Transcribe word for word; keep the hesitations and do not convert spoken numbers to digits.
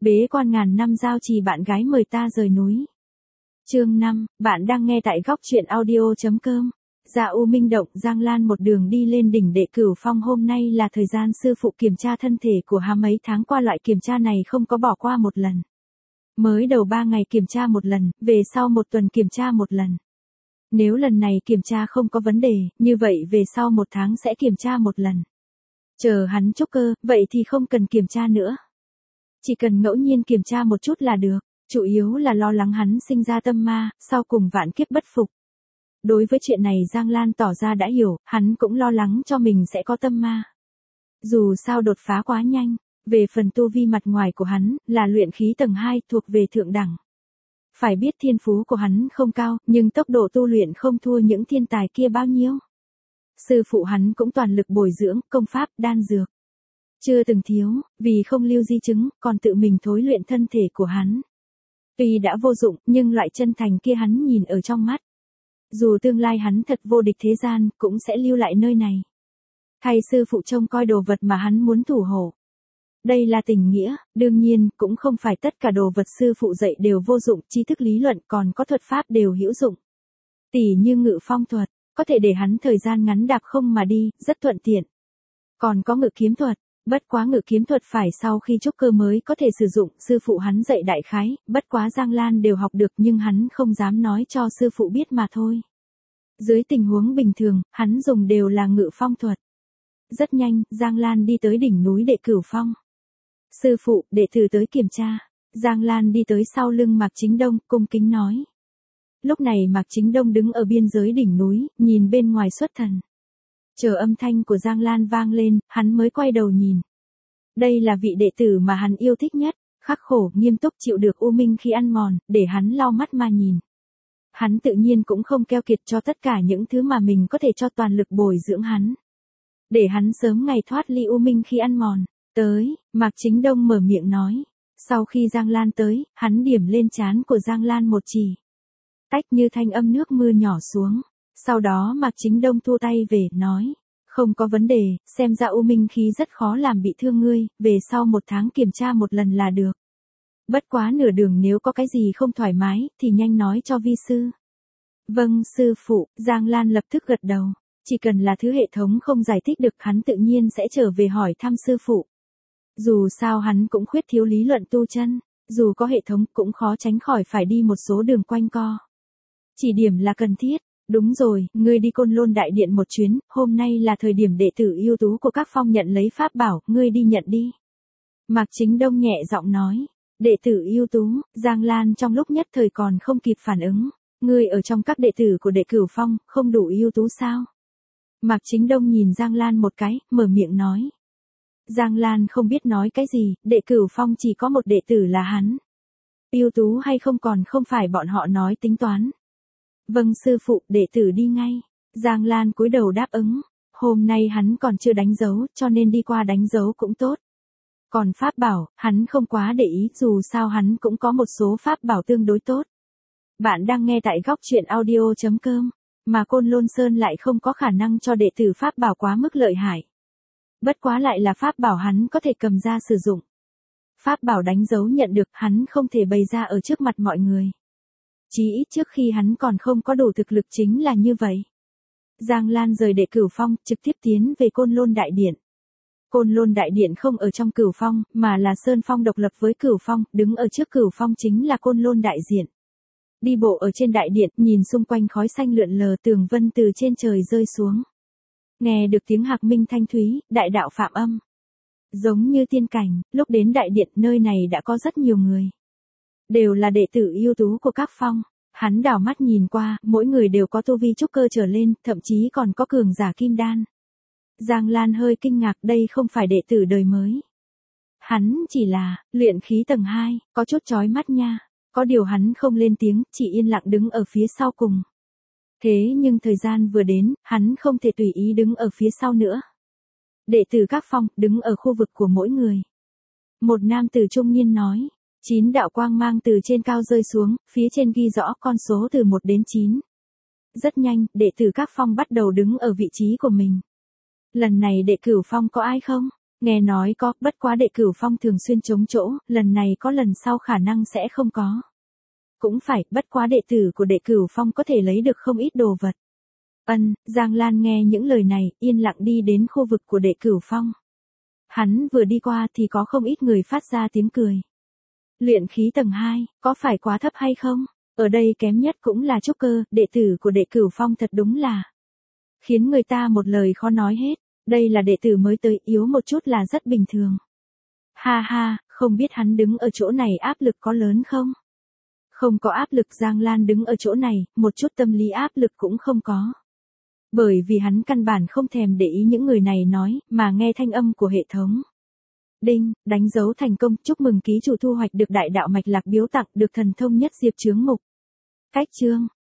Bế quan ngàn năm giao trì bạn gái mời ta rời núi. Chương năm, bạn đang nghe tại góc truyện audio.com. Dạ U Minh Động, Giang Lan một đường đi lên đỉnh Đệ Cửu Phong. Hôm nay là thời gian sư phụ kiểm tra thân thể của hắn, mấy tháng qua loại kiểm tra này không có bỏ qua một lần. Mới đầu ba ngày kiểm tra một lần, về sau một tuần kiểm tra một lần. Nếu lần này kiểm tra không có vấn đề, như vậy về sau một tháng sẽ kiểm tra một lần. Chờ hắn trúc cơ, vậy thì không cần kiểm tra nữa. Chỉ cần ngẫu nhiên kiểm tra một chút là được, chủ yếu là lo lắng hắn sinh ra tâm ma, sau cùng vạn kiếp bất phục. Đối với chuyện này Giang Lan tỏ ra đã hiểu, hắn cũng lo lắng cho mình sẽ có tâm ma. Dù sao đột phá quá nhanh, về phần tu vi mặt ngoài của hắn, là luyện khí tầng hai thuộc về thượng đẳng. Phải biết thiên phú của hắn không cao, nhưng tốc độ tu luyện không thua những thiên tài kia bao nhiêu. Sư phụ hắn cũng toàn lực bồi dưỡng, công pháp, đan dược. Chưa từng thiếu, vì không lưu di chứng, còn tự mình thối luyện thân thể của hắn. Tuy đã vô dụng, nhưng loại chân thành kia hắn nhìn ở trong mắt. Dù tương lai hắn thật vô địch thế gian, cũng sẽ lưu lại nơi này. Thay sư phụ trông coi đồ vật mà hắn muốn thủ hộ. Đây là tình nghĩa, đương nhiên, cũng không phải tất cả đồ vật sư phụ dạy đều vô dụng, tri thức lý luận còn có thuật pháp đều hữu dụng. Tỉ như ngự phong thuật, có thể để hắn thời gian ngắn đạp không mà đi, rất thuận tiện. Còn có ngự kiếm thuật, bất quá ngự kiếm thuật phải sau khi trúc cơ mới có thể sử dụng, sư phụ hắn dạy đại khái, bất quá Giang Lan đều học được nhưng hắn không dám nói cho sư phụ biết mà thôi. Dưới tình huống bình thường, hắn dùng đều là ngự phong thuật. Rất nhanh, Giang Lan đi tới đỉnh núi Đệ Cửu Phong. Sư phụ, đệ tử tới kiểm tra. Giang Lan đi tới sau lưng Mạc Chính Đông, cung kính nói. Lúc này Mạc Chính Đông đứng ở biên giới đỉnh núi, nhìn bên ngoài xuất thần. Chờ âm thanh của Giang Lan vang lên, hắn mới quay đầu nhìn. Đây là vị đệ tử mà hắn yêu thích nhất, khắc khổ, nghiêm túc chịu được u minh khi ăn mòn, để hắn lau mắt mà nhìn. Hắn tự nhiên cũng không keo kiệt cho tất cả những thứ mà mình có thể cho toàn lực bồi dưỡng hắn. Để hắn sớm ngày thoát ly u minh khi ăn mòn. Tới, Mạc Chính Đông mở miệng nói. Sau khi Giang Lan tới, hắn điểm lên trán của Giang Lan một chỉ. Tách như thanh âm nước mưa nhỏ xuống. Sau đó Mạc Chính Đông thu tay về, nói. Không có vấn đề, xem ra u minh khí rất khó làm bị thương ngươi, về sau một tháng kiểm tra một lần là được. Bất quá nửa đường nếu có cái gì không thoải mái, thì nhanh nói cho vi sư. Vâng sư phụ, Giang Lan lập tức gật đầu. Chỉ cần là thứ hệ thống không giải thích được hắn tự nhiên sẽ trở về hỏi thăm sư phụ. Dù sao hắn cũng khuyết thiếu lý luận tu chân, dù có hệ thống cũng khó tránh khỏi phải đi một số đường quanh co. Chỉ điểm là cần thiết. Đúng rồi, ngươi đi Côn Lôn Đại Điện một chuyến, hôm nay là thời điểm đệ tử ưu tú của các phong nhận lấy pháp bảo, ngươi đi nhận đi. Mạc Chính Đông nhẹ giọng nói. Đệ tử ưu tú, Giang Lan trong lúc nhất thời còn không kịp phản ứng. Ngươi ở trong các đệ tử của Đệ Cửu Phong, không đủ ưu tú sao? Mạc Chính Đông nhìn Giang Lan một cái, mở miệng nói. Giang Lan không biết nói cái gì, Đệ Cửu Phong chỉ có một đệ tử là hắn. Ưu tú hay không còn không phải bọn họ nói tính toán. Vâng sư phụ, đệ tử đi ngay. Giang Lan cúi đầu đáp ứng. Hôm nay hắn còn chưa đánh dấu, cho nên đi qua đánh dấu cũng tốt. Còn pháp bảo, hắn không quá để ý, dù sao hắn cũng có một số pháp bảo tương đối tốt. Bạn đang nghe tại góc truyện audio.com, mà Côn Lôn Sơn lại không có khả năng cho đệ tử pháp bảo quá mức lợi hại. Bất quá lại là pháp bảo hắn có thể cầm ra sử dụng. Pháp bảo đánh dấu nhận được hắn không thể bày ra ở trước mặt mọi người. Chí ít trước khi hắn còn không có đủ thực lực chính là như vậy. Giang Lan rời Đệ Cửu Phong, trực tiếp tiến về Côn Lôn Đại Điện. Côn Lôn Đại Điện không ở trong Cửu Phong, mà là Sơn Phong độc lập với Cửu Phong, đứng ở trước Cửu Phong chính là Côn Lôn Đại Diện. Đi bộ ở trên đại điện, nhìn xung quanh khói xanh lượn lờ, tường vân từ trên trời rơi xuống. Nghe được tiếng hạc minh thanh thúy, đại đạo phạm âm. Giống như tiên cảnh, lúc đến đại điện nơi này đã có rất nhiều người. Đều là đệ tử ưu tú của các phong. Hắn đảo mắt nhìn qua, mỗi người đều có tu vi trúc cơ trở lên, thậm chí còn có cường giả kim đan. Giang Lan hơi kinh ngạc, đây không phải đệ tử đời mới. Hắn chỉ là, luyện khí tầng hai, có chút chói mắt nha. Có điều hắn không lên tiếng, chỉ yên lặng đứng ở phía sau cùng. Thế nhưng thời gian vừa đến, hắn không thể tùy ý đứng ở phía sau nữa. Đệ tử các phong, đứng ở khu vực của mỗi người. Một nam tử trung niên nói. Chín đạo quang mang từ trên cao rơi xuống, phía trên ghi rõ con số từ một đến chín. Rất nhanh, đệ tử các phong bắt đầu đứng ở vị trí của mình. Lần này Đệ Cửu Phong có ai không? Nghe nói có, bất quá đệ cửu phong thường xuyên trống chỗ, lần này có lần sau khả năng sẽ không có. Cũng phải, bất quá đệ tử của đệ cửu phong có thể lấy được không ít đồ vật. Ân, Giang Lan nghe những lời này, yên lặng đi đến khu vực của đệ cửu phong. Hắn vừa đi qua thì có không ít người phát ra tiếng cười. Luyện khí tầng hai, có phải quá thấp hay không? Ở đây kém nhất cũng là trúc cơ, đệ tử của đệ cửu phong thật đúng là khiến người ta một lời khó nói hết. Đây là đệ tử mới tới, yếu một chút là rất bình thường. Ha ha, không biết hắn đứng ở chỗ này áp lực có lớn không? Không có áp lực. Giang Lan đứng ở chỗ này, một chút tâm lý áp lực cũng không có. Bởi vì hắn căn bản không thèm để ý những người này nói, mà nghe thanh âm của hệ thống. Đinh, đánh dấu thành công, chúc mừng ký chủ thu hoạch được đại đạo mạch lạc biếu tặng, được thần thông nhất diệp chướng mục. Cách chương,